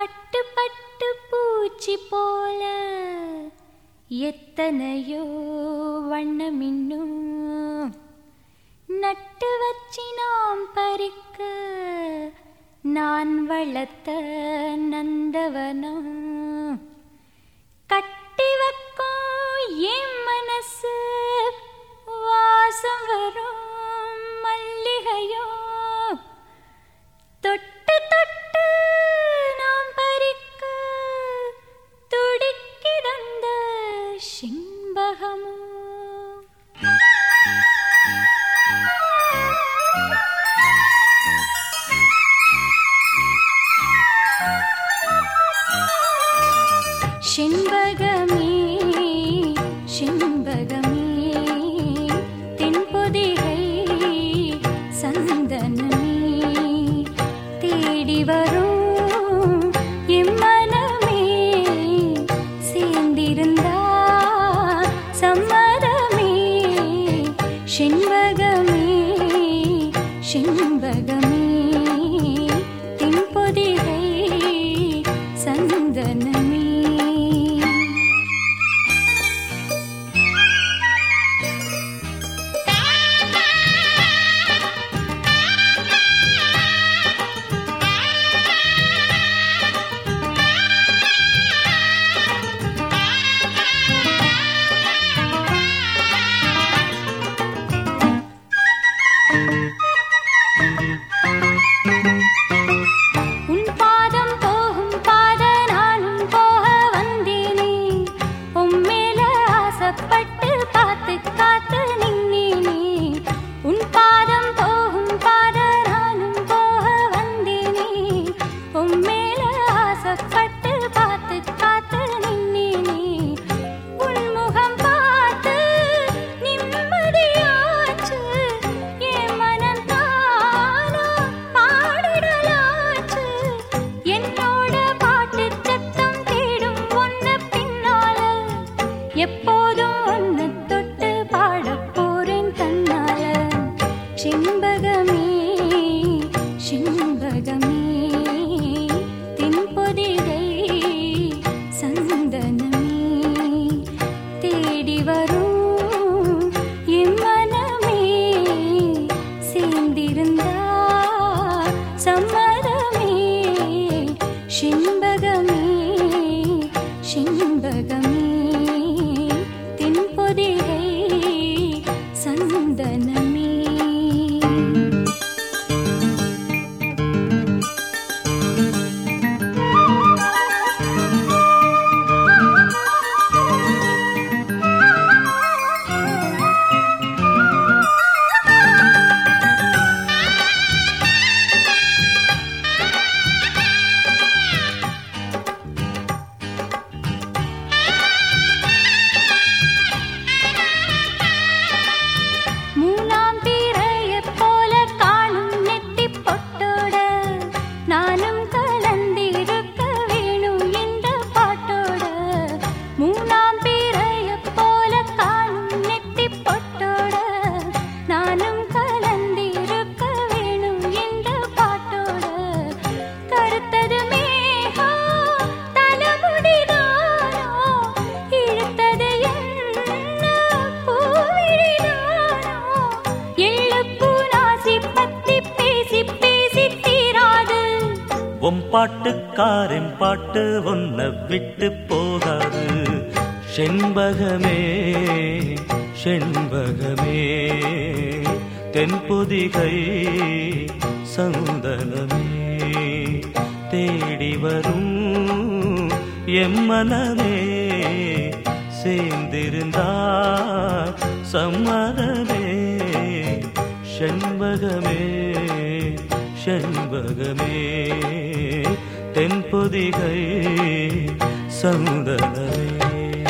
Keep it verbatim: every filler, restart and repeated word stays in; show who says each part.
Speaker 1: பட்டு பட்டு பூச்சி போல எத்தனையோ வண்ணமின்னும் நட்டு வச்சி நாம் பறிக்க நான் வளர்த்த நந்தவனம் கட்டி வைக்கும் என் மனசு வாசம் வரும் மல்லிகையோ தொட்டு தொட்டு நாம் பறிக்க துடிக்கிறந்த சிம்பகமோ சிம்பகமே சிம்பகமே தென்பொதிகை சந்தனமே தேடி வரும் எம்மனமே சேர்ந்திருந்தா சம்மதமே சிம்பகமே சிம்பகமே தென்பொதிகை சந்தனமே எப்போதும் ஒன்னு தொட்டு பாடப் போறேன் தன்னால சிம்பகமே சிம்பகமே தென்பொதிகை சந்தனமே தேடி வரும் என் மனமே சேர்ந்திருந்தா சம்மதமே சிம்பகமே சிம்பகமே தென்பொதிகை சந்தனமே
Speaker 2: உன் பாட்டுக்காரன் பாட்டு ஒன்ன விட்டு போகாது செண்பகமே செண்பகமே தென்பொதிகை சந்தனமே தேடி வரும் எம்மனமே சேர்ந்திருந்தா சம்மதமே செண்பகமே செண்பகமே தென்பொதிகை சந்தனமே